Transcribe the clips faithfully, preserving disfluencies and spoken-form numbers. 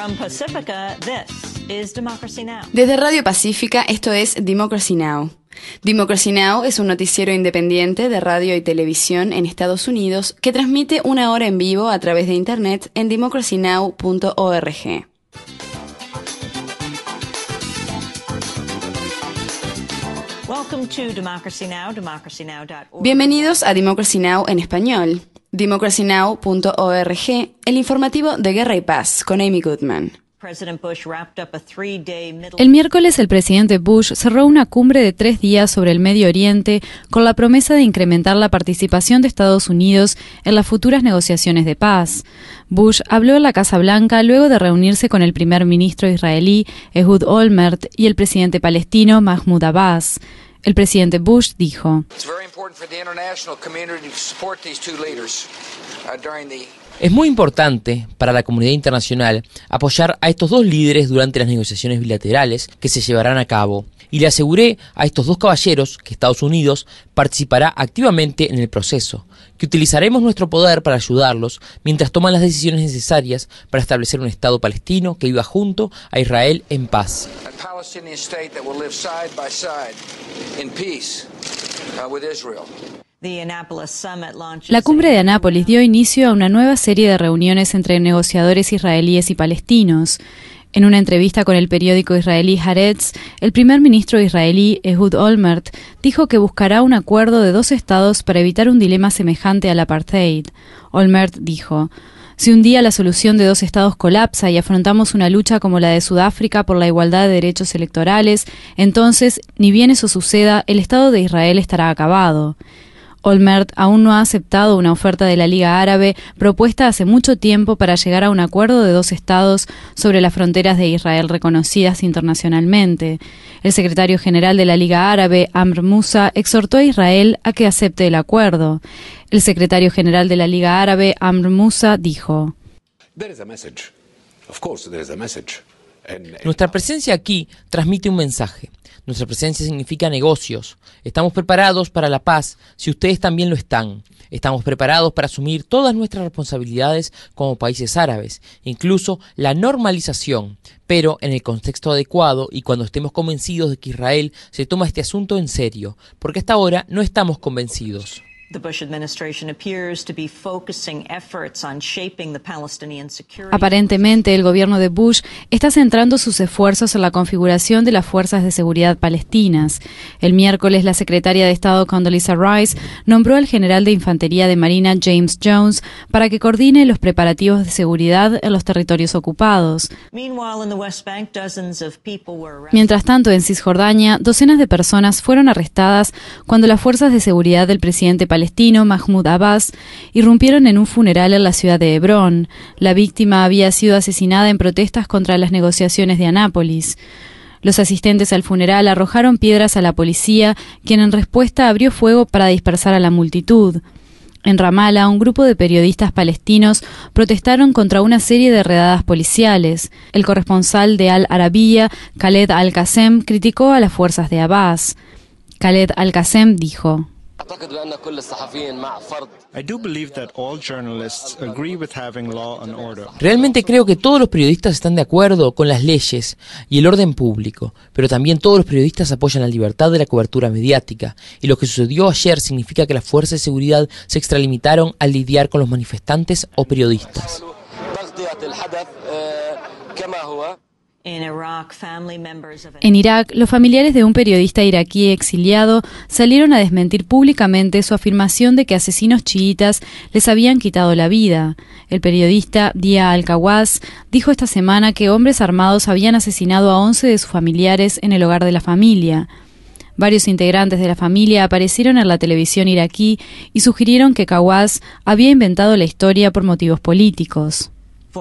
From Pacifica, this is Democracy Now! Desde Radio Pacífica, esto es Democracy Now! Democracy Now! Es un noticiero independiente de radio y televisión en Estados Unidos que transmite una hora en vivo a través de Internet en democracy now punto org. Bienvenidos a Democracy Now! En español. democracy now punto org, el informativo de Guerra y Paz, con Amy Goodman. El miércoles el presidente Bush cerró una cumbre de tres días sobre el Medio Oriente con la promesa de incrementar la participación de Estados Unidos en las futuras negociaciones de paz. Bush habló en la Casa Blanca luego de reunirse con el primer ministro israelí Ehud Olmert y el presidente palestino Mahmoud Abbas. El presidente Bush dijo: es muy importante para la comunidad internacional apoyar a estos dos líderes durante las negociaciones bilaterales que se llevarán a cabo, y le aseguré a estos dos caballeros que Estados Unidos participará activamente en el proceso, que utilizaremos nuestro poder para ayudarlos mientras toman las decisiones necesarias para establecer un Estado palestino que viva junto a Israel en paz. La cumbre de Anápolis dio inicio a una nueva serie de reuniones entre negociadores israelíes y palestinos. En una entrevista con el periódico israelí Haaretz, el primer ministro israelí Ehud Olmert dijo que buscará un acuerdo de dos estados para evitar un dilema semejante al apartheid. Olmert dijo: si un día la solución de dos estados colapsa y afrontamos una lucha como la de Sudáfrica por la igualdad de derechos electorales, entonces, ni bien eso suceda, el Estado de Israel estará acabado. Olmert aún no ha aceptado una oferta de la Liga Árabe propuesta hace mucho tiempo para llegar a un acuerdo de dos estados sobre las fronteras de Israel reconocidas internacionalmente. El secretario general de la Liga Árabe, Amr Moussa, exhortó a Israel a que acepte el acuerdo. El secretario general de la Liga Árabe, Amr Moussa, dijo: nuestra presencia aquí transmite un mensaje. Nuestra presencia significa negocios. Estamos preparados para la paz si ustedes también lo están. Estamos preparados para asumir todas nuestras responsabilidades como países árabes, incluso la normalización, pero en el contexto adecuado y cuando estemos convencidos de que Israel se toma este asunto en serio, porque hasta ahora no estamos convencidos. Aparentemente, el gobierno de Bush está centrando sus esfuerzos en la configuración de las fuerzas de seguridad palestinas. El miércoles, la secretaria de Estado Condoleezza Rice nombró al general de infantería de Marina James Jones para que coordine los preparativos de seguridad en los territorios ocupados. Mientras tanto, en Cisjordania, docenas de personas fueron arrestadas cuando las fuerzas de seguridad del presidente palestino palestino Mahmoud Abbas irrumpieron en un funeral en la ciudad de Hebrón. La víctima había sido asesinada en protestas contra las negociaciones de Anápolis. Los asistentes al funeral arrojaron piedras a la policía, quien en respuesta abrió fuego para dispersar a la multitud. En Ramallah, un grupo de periodistas palestinos protestaron contra una serie de redadas policiales. El corresponsal de Al Arabiya, Khaled Al-Qasem, criticó a las fuerzas de Abbas. Khaled Al-Qasem dijo: realmente creo que todos los periodistas están de acuerdo con las leyes y el orden público, pero también todos los periodistas apoyan la libertad de la cobertura mediática, y lo que sucedió ayer significa que las fuerzas de seguridad se extralimitaron al lidiar con los manifestantes o periodistas. En Irak, los familiares de un periodista iraquí exiliado salieron a desmentir públicamente su afirmación de que asesinos chiitas les habían quitado la vida. El periodista Dia Al-Kawaz dijo esta semana que hombres armados habían asesinado a once de sus familiares en el hogar de la familia. Varios integrantes de la familia aparecieron en la televisión iraquí y sugirieron que Kawaz había inventado la historia por motivos políticos.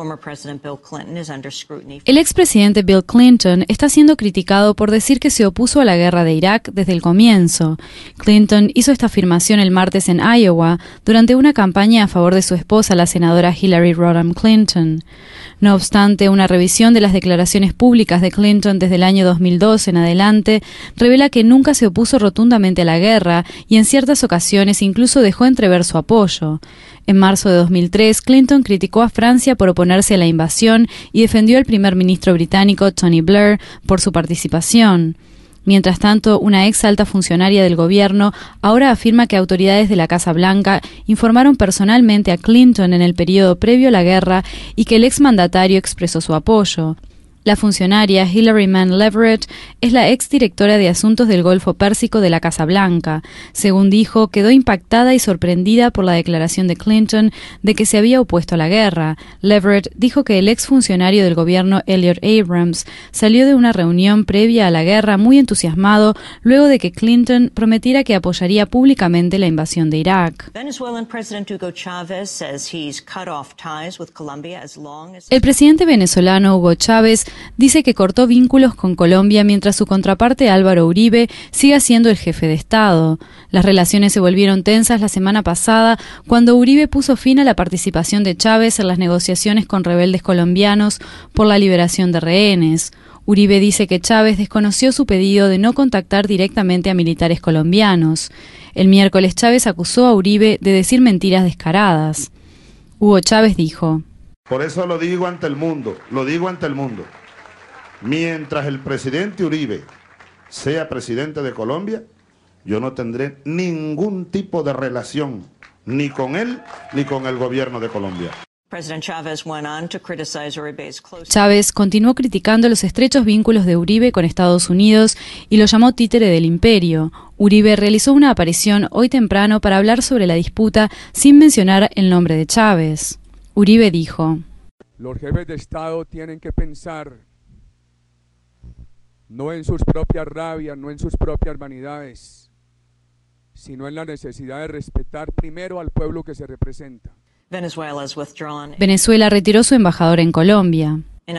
El expresidente Bill Clinton está siendo criticado por decir que se opuso a la guerra de Irak desde el comienzo. Clinton hizo esta afirmación el martes en Iowa durante una campaña a favor de su esposa, la senadora Hillary Rodham Clinton. No obstante, una revisión de las declaraciones públicas de Clinton desde el año dos mil dos en adelante revela que nunca se opuso rotundamente a la guerra y en ciertas ocasiones incluso dejó entrever su apoyo. En marzo de dos mil tres, Clinton criticó a Francia por oponerse a la invasión y defendió al primer ministro británico Tony Blair por su participación. Mientras tanto, una ex alta funcionaria del gobierno ahora afirma que autoridades de la Casa Blanca informaron personalmente a Clinton en el periodo previo a la guerra y que el exmandatario expresó su apoyo. La funcionaria Hilary Mann Leverett es la exdirectora de Asuntos del Golfo Pérsico de la Casa Blanca. Según dijo, quedó impactada y sorprendida por la declaración de Clinton de que se había opuesto a la guerra. Leverett dijo que el exfuncionario del gobierno Elliot Abrams salió de una reunión previa a la guerra muy entusiasmado luego de que Clinton prometiera que apoyaría públicamente la invasión de Irak. El presidente venezolano Hugo Chávez dice que cortó vínculos con Colombia mientras su contraparte Álvaro Uribe siga siendo el jefe de Estado. Las relaciones se volvieron tensas la semana pasada cuando Uribe puso fin a la participación de Chávez en las negociaciones con rebeldes colombianos por la liberación de rehenes. Uribe dice que Chávez desconoció su pedido de no contactar directamente a militares colombianos. El miércoles Chávez acusó a Uribe de decir mentiras descaradas. Hugo Chávez dijo: Por eso lo digo ante el mundo, lo digo ante el mundo. Mientras el presidente Uribe sea presidente de Colombia, yo no tendré ningún tipo de relación, ni con él, ni con el gobierno de Colombia. Chávez continuó criticando los estrechos vínculos de Uribe con Estados Unidos y lo llamó títere del imperio. Uribe realizó una aparición hoy temprano para hablar sobre la disputa sin mencionar el nombre de Chávez. Uribe dijo: Los jefes de Estado tienen que pensar no en sus propias rabias, no en sus propias vanidades, sino en la necesidad de respetar primero al pueblo que se representa. Venezuela retiró su embajador en Colombia. En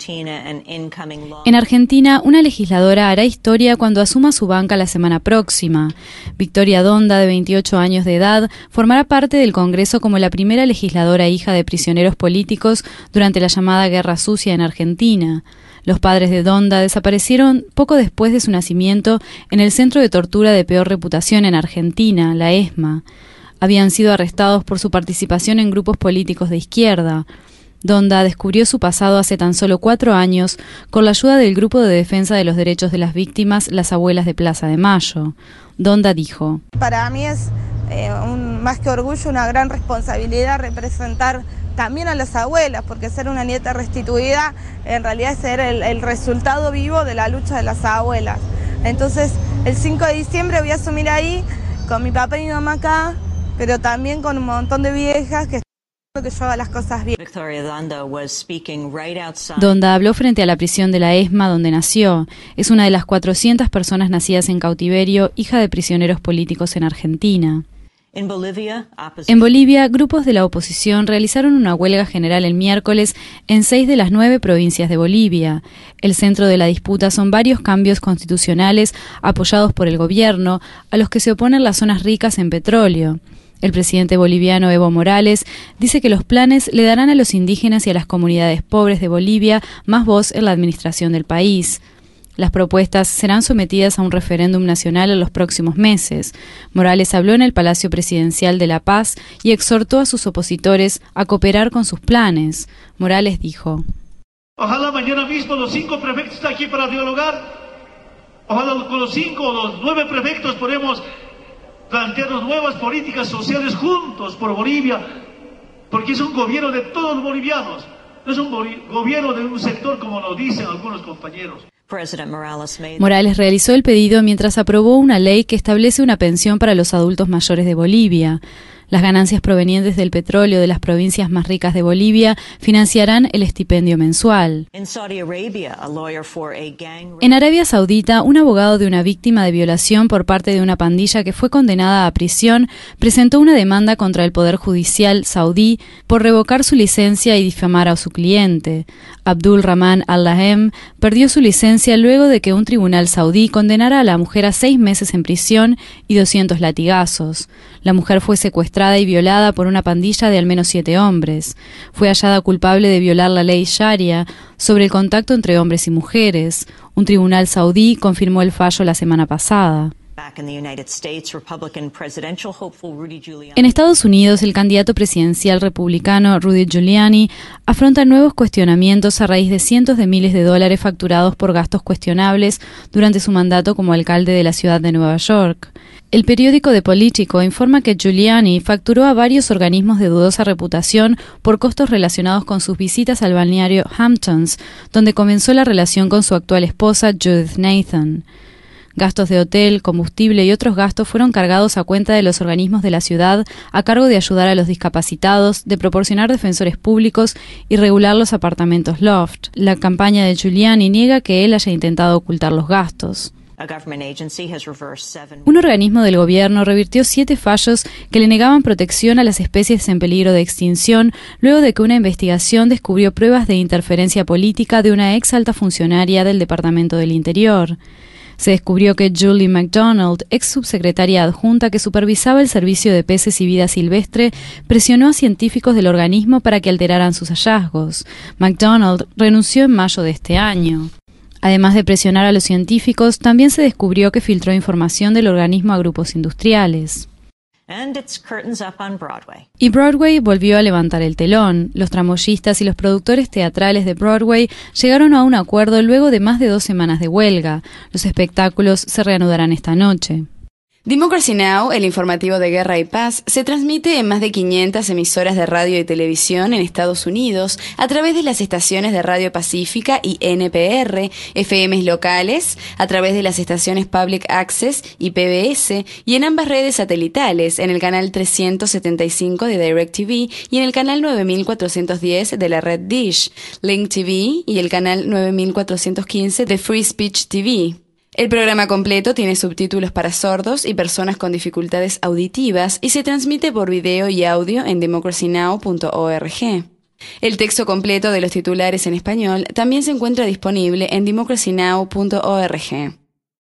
Argentina, una legisladora hará historia cuando asuma su banca la semana próxima. Victoria Donda, de veintiocho años de edad, formará parte del Congreso como la primera legisladora hija de prisioneros políticos durante la llamada Guerra Sucia en Argentina. Los padres de Donda desaparecieron poco después de su nacimiento en el centro de tortura de peor reputación en Argentina, la ESMA. Habían sido arrestados por su participación en grupos políticos de izquierda. Donda descubrió su pasado hace tan solo cuatro años con la ayuda del Grupo de Defensa de los Derechos de las Víctimas, las Abuelas de Plaza de Mayo. Donda dijo: Para mí es eh, un, más que orgullo, una gran responsabilidad representar también a las abuelas, porque ser una nieta restituida en realidad es ser el, el resultado vivo de la lucha de las abuelas. Entonces, el cinco de diciembre voy a asumir ahí con mi papá y mi mamá acá, pero también con un montón de viejas que que yo haga las cosas bien. Donda habló frente a la prisión de la ESMA donde nació. Es una de las cuatrocientas personas nacidas en cautiverio, hija de prisioneros políticos en Argentina. En Bolivia, grupos de la oposición realizaron una huelga general el miércoles en seis de las nueve provincias de Bolivia. El centro de la disputa son varios cambios constitucionales apoyados por el gobierno, a los que se oponen las zonas ricas en petróleo. El presidente boliviano Evo Morales dice que los planes le darán a los indígenas y a las comunidades pobres de Bolivia más voz en la administración del país. Las propuestas serán sometidas a un referéndum nacional en los próximos meses. Morales habló en el Palacio Presidencial de La Paz y exhortó a sus opositores a cooperar con sus planes. Morales dijo: Ojalá mañana mismo los cinco prefectos estén aquí para dialogar. Ojalá con los cinco o los nueve prefectos podemos plantearnos nuevas políticas sociales juntos por Bolivia, porque es un gobierno de todos los bolivianos, no es un gobierno de un sector como lo dicen algunos compañeros. Morales realizó el pedido mientras aprobó una ley que establece una pensión para los adultos mayores de Bolivia. Las ganancias provenientes del petróleo de las provincias más ricas de Bolivia financiarán el estipendio mensual. En Arabia Saudita, un abogado de una víctima de violación por parte de una pandilla que fue condenada a prisión presentó una demanda contra el Poder Judicial saudí por revocar su licencia y difamar a su cliente. Abdul Rahman Al-Lahem perdió su licencia luego de que un tribunal saudí condenara a la mujer a seis meses en prisión y doscientos latigazos. La mujer fue secuestrada y violada por una pandilla de al menos siete hombres. Fue hallada culpable de violar la ley Sharia sobre el contacto entre hombres y mujeres. Un tribunal saudí confirmó el fallo la semana pasada. En Estados Unidos, el candidato presidencial republicano Rudy Giuliani afronta nuevos cuestionamientos a raíz de cientos de miles de dólares facturados por gastos cuestionables durante su mandato como alcalde de la ciudad de Nueva York. El periódico The Politico informa que Giuliani facturó a varios organismos de dudosa reputación por costos relacionados con sus visitas al balneario Hamptons, donde comenzó la relación con su actual esposa Judith Nathan. Gastos de hotel, combustible y otros gastos fueron cargados a cuenta de los organismos de la ciudad a cargo de ayudar a los discapacitados, de proporcionar defensores públicos y regular los apartamentos loft. La campaña de Giuliani niega que él haya intentado ocultar los gastos. Un organismo del gobierno revirtió siete fallos que le negaban protección a las especies en peligro de extinción luego de que una investigación descubrió pruebas de interferencia política de una ex alta funcionaria del Departamento del Interior. Se descubrió que Julie MacDonald, ex subsecretaria adjunta que supervisaba el servicio de peces y vida silvestre, presionó a científicos del organismo para que alteraran sus hallazgos. MacDonald renunció en mayo de este año. Además de presionar a los científicos, también se descubrió que filtró información del organismo a grupos industriales. Y Broadway volvió a levantar el telón. Los tramoyistas y los productores teatrales de Broadway llegaron a un acuerdo luego de más de dos semanas de huelga. Los espectáculos se reanudarán esta noche. Democracy Now!, el informativo de Guerra y Paz, se transmite en más de quinientas emisoras de radio y televisión en Estados Unidos a través de las estaciones de Radio Pacífica y N P R, F Ms locales, a través de las estaciones Public Access y P B S, y en ambas redes satelitales, en el canal trescientos setenta y cinco de DirecTV y en el canal nueve mil cuatrocientos diez de la red Dish, Link T V y el canal nueve mil cuatrocientos quince de Free Speech T V. El programa completo tiene subtítulos para sordos y personas con dificultades auditivas y se transmite por video y audio en democracy now punto org. El texto completo de los titulares en español también se encuentra disponible en democracy now punto org.